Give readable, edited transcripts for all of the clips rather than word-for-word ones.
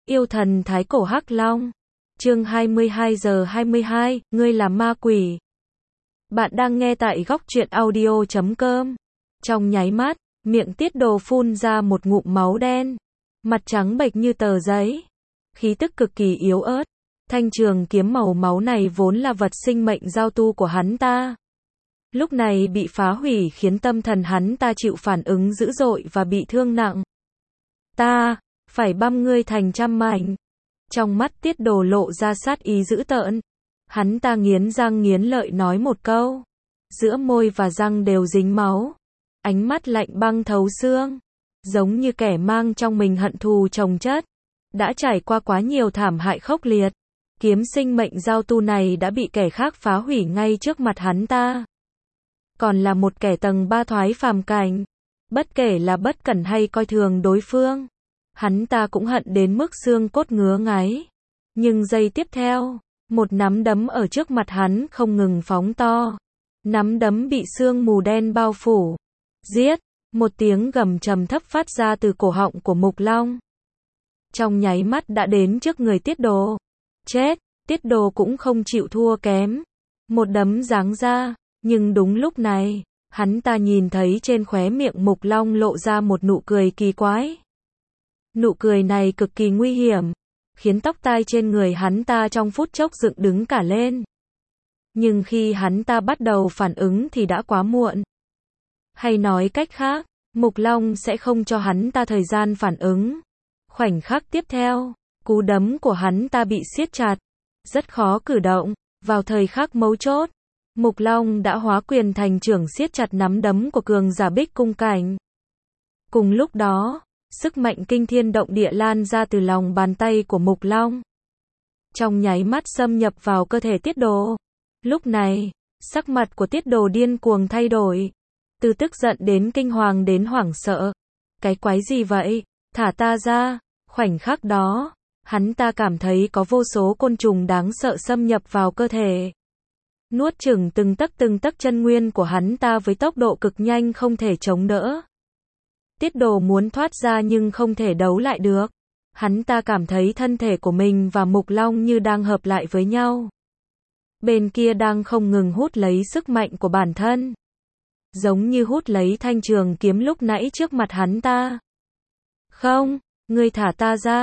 Yêu thần thái cổ hắc long. Chương 22:22, ngươi là ma quỷ. Bạn đang nghe tại góc truyện audio.com. Trong nháy mắt, miệng Tiết Đồ phun ra một ngụm máu đen, mặt trắng bệch như tờ giấy, khí tức cực kỳ yếu ớt. Thanh trường kiếm màu máu này vốn là vật sinh mệnh giao tu của hắn ta, lúc này bị phá hủy khiến tâm thần hắn ta chịu phản ứng dữ dội và bị thương nặng. Ta phải băm ngươi thành trăm mảnh. Trong mắt Tiết Đồ lộ ra sát ý dữ tợn. Hắn ta nghiến răng nghiến lợi nói một câu, giữa môi và răng đều dính máu, ánh mắt lạnh băng thấu xương, giống như kẻ mang trong mình hận thù chồng chất, đã trải qua quá nhiều thảm hại khốc liệt. Kiếm sinh mệnh giao tu này đã bị kẻ khác phá hủy ngay trước mặt hắn ta. Còn là một kẻ tầng 3 thoái phàm cảnh, bất kể là bất cẩn hay coi thường đối phương, hắn ta cũng hận đến mức xương cốt ngứa ngáy. Nhưng giây tiếp theo, một nắm đấm ở trước mặt hắn không ngừng phóng to. Nắm đấm bị sương mù đen bao phủ. Giết! Một tiếng gầm trầm thấp phát ra từ cổ họng của Mục Long. Trong nháy mắt đã đến trước người Tiết Đồ. Chết! Tiết Đồ cũng không chịu thua kém. Một đấm giáng ra, nhưng đúng lúc này, hắn ta nhìn thấy trên khóe miệng Mục Long lộ ra một nụ cười kỳ quái. Nụ cười này cực kỳ nguy hiểm, khiến tóc tai trên người hắn ta trong phút chốc dựng đứng cả lên. Nhưng khi hắn ta bắt đầu phản ứng thì đã quá muộn. Hay nói cách khác, Mục Long sẽ không cho hắn ta thời gian phản ứng. Khoảnh khắc tiếp theo, cú đấm của hắn ta bị siết chặt, rất khó cử động. Vào thời khắc mấu chốt, Mục Long đã hóa quyền thành trưởng siết chặt nắm đấm của cường giả Bích Cung cảnh. Cùng lúc đó, sức mạnh kinh thiên động địa lan ra từ lòng bàn tay của Mục Long, trong nháy mắt xâm nhập vào cơ thể Tiết Đồ. Lúc này, sắc mặt của Tiết Đồ điên cuồng thay đổi, từ tức giận đến kinh hoàng đến hoảng sợ. Cái quái gì vậy? Thả ta ra! Khoảnh khắc đó, hắn ta cảm thấy có vô số côn trùng đáng sợ xâm nhập vào cơ thể, nuốt chửng từng tấc chân nguyên của hắn ta với tốc độ cực nhanh không thể chống đỡ. Tiết Đồ muốn thoát ra nhưng không thể đấu lại được. Hắn ta cảm thấy thân thể của mình và Mục Long như đang hợp lại với nhau. Bên kia đang không ngừng hút lấy sức mạnh của bản thân, giống như hút lấy thanh trường kiếm lúc nãy trước mặt hắn ta. Không, ngươi thả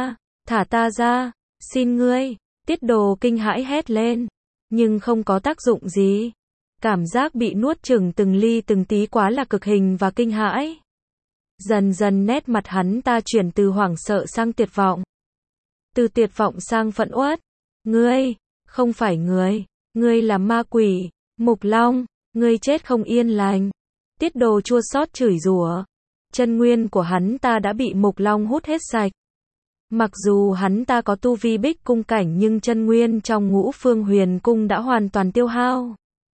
ta ra, xin ngươi. Tiết Đồ kinh hãi hét lên, nhưng không có tác dụng gì. Cảm giác bị nuốt chửng từng ly từng tí quá là cực hình và kinh hãi. Dần dần nét mặt hắn ta chuyển từ hoảng sợ sang tuyệt vọng. Từ tuyệt vọng sang phẫn uất. Ngươi, không phải ngươi là ma quỷ, Mục Long, ngươi chết không yên lành. Tiết Đồ chua xót chửi rủa. Chân nguyên của hắn ta đã bị Mục Long hút hết sạch. Mặc dù hắn ta có tu vi Bích Cung cảnh nhưng chân nguyên trong Ngũ Phương Huyền Cung đã hoàn toàn tiêu hao.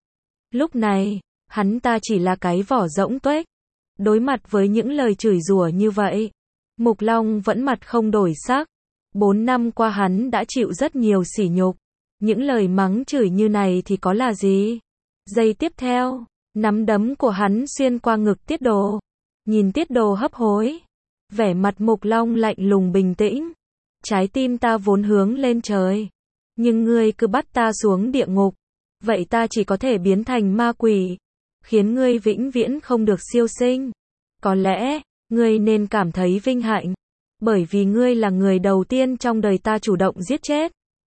Lúc này, hắn ta chỉ là cái vỏ rỗng tuếch. Đối mặt với những lời chửi rủa như vậy, Mục Long vẫn mặt không đổi sắc. 4 năm qua hắn đã chịu rất nhiều sỉ nhục. Những lời mắng chửi như này thì có là gì? Giây tiếp theo, nắm đấm của hắn xuyên qua ngực Tiết Đồ. Nhìn Tiết Đồ hấp hối, vẻ mặt Mục Long lạnh lùng bình tĩnh. Trái tim ta vốn hướng lên trời, nhưng ngươi cứ bắt ta xuống địa ngục, vậy ta chỉ có thể biến thành ma quỷ, khiến ngươi vĩnh viễn không được siêu sinh. Có lẽ, ngươi nên cảm thấy vinh hạnh, bởi vì ngươi là người đầu tiên trong đời ta chủ động giết chết.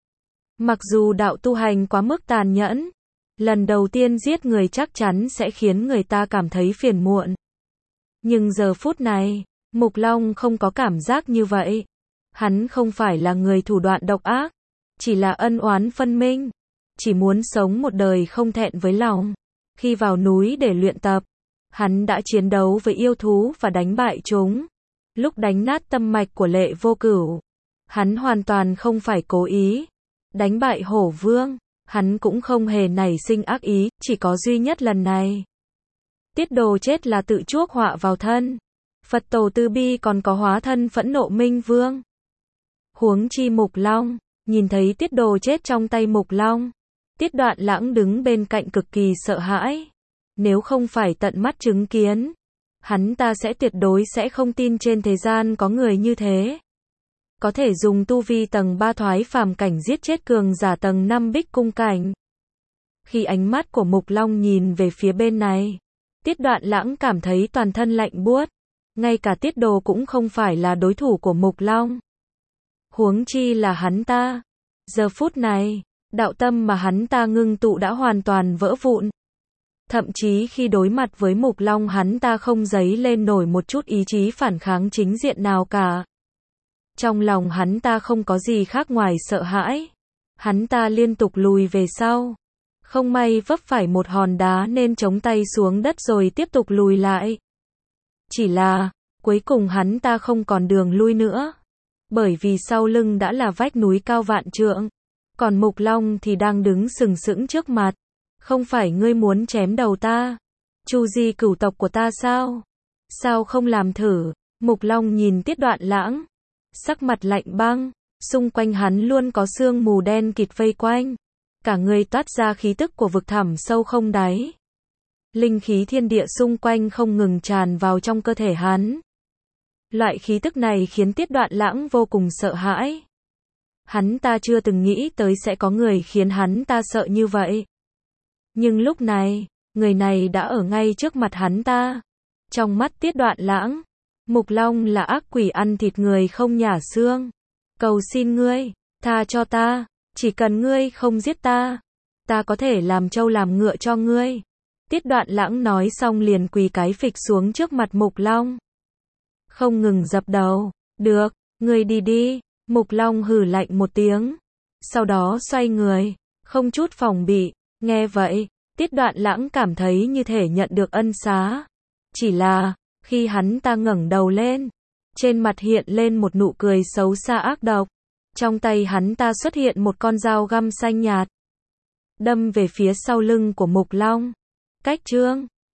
Mặc dù đạo tu hành quá mức tàn nhẫn, lần đầu tiên giết người chắc chắn sẽ khiến người ta cảm thấy phiền muộn. Nhưng giờ phút này, Mục Long không có cảm giác như vậy. Hắn không phải là người thủ đoạn độc ác, chỉ là ân oán phân minh, chỉ muốn sống một đời không thẹn với lòng. Khi vào núi để luyện tập, hắn đã chiến đấu với yêu thú và đánh bại chúng. Lúc đánh nát tâm mạch của Lệ Vô Cửu, hắn hoàn toàn không phải cố ý. Đánh bại Hổ Vương, hắn cũng không hề nảy sinh ác ý, chỉ có duy nhất lần này. Tiết Đồ chết là tự chuốc họa vào thân. Phật Tổ Từ Bi còn có hóa thân phẫn nộ Minh Vương. Huống chi Mục Long, nhìn thấy Tiết Đồ chết trong tay Mục Long, Tiết Đoạn Lãng đứng bên cạnh cực kỳ sợ hãi. Nếu không phải tận mắt chứng kiến, hắn ta sẽ tuyệt đối sẽ không tin trên thế gian có người như thế. có thể dùng tu vi tầng 3 thoái phàm cảnh giết chết cường giả tầng 5 bích cung cảnh. Khi ánh mắt của Mục Long nhìn về phía bên này, Tiết Đoạn Lãng cảm thấy toàn thân lạnh buốt. Ngay cả Tiết Đồ cũng không phải là đối thủ của Mục Long. Huống chi là hắn ta. Giờ phút này, đạo tâm mà hắn ta ngưng tụ đã hoàn toàn vỡ vụn. Thậm chí khi đối mặt với Mục Long hắn ta không dấy lên nổi một chút ý chí phản kháng chính diện nào cả. Trong lòng hắn ta không có gì khác ngoài sợ hãi. Hắn ta liên tục lùi về sau. Không may vấp phải một hòn đá nên chống tay xuống đất rồi tiếp tục lùi lại. Chỉ là, cuối cùng hắn ta không còn đường lui nữa. Bởi vì sau lưng đã là vách núi cao vạn trượng. Còn Mục Long thì đang đứng sừng sững trước mặt. Không phải ngươi muốn chém đầu ta? Chu di cửu tộc của ta sao? Sao không làm thử? Mục Long nhìn Tiết Đoạn Lãng. Sắc mặt lạnh băng. Xung quanh hắn luôn có sương mù đen kịt vây quanh. Cả người toát ra khí tức của vực thẳm sâu không đáy. Linh khí thiên địa xung quanh không ngừng tràn vào trong cơ thể hắn. Loại khí tức này khiến Tiết Đoạn Lãng vô cùng sợ hãi. Hắn ta chưa từng nghĩ tới sẽ có người khiến hắn ta sợ như vậy. Nhưng lúc này, người này đã ở ngay trước mặt hắn ta. Trong mắt Tiết Đoạn Lãng, Mục Long là ác quỷ ăn thịt người không nhả xương. Cầu xin ngươi, tha cho ta, chỉ cần ngươi không giết ta, ta có thể làm trâu làm ngựa cho ngươi. Tiết Đoạn Lãng nói xong liền quỳ cái phịch xuống trước mặt Mục Long. Không ngừng dập đầu, được, ngươi đi đi. Mục Long hừ lạnh một tiếng. Sau đó xoay người, không chút phòng bị. Nghe vậy, Tiết Đoạn Lãng cảm thấy như thể nhận được ân xá. Chỉ là, khi hắn ta ngẩng đầu lên, trên mặt hiện lên một nụ cười xấu xa ác độc. Trong tay hắn ta xuất hiện một con dao găm xanh nhạt. Đâm về phía sau lưng của Mục Long. Cách chương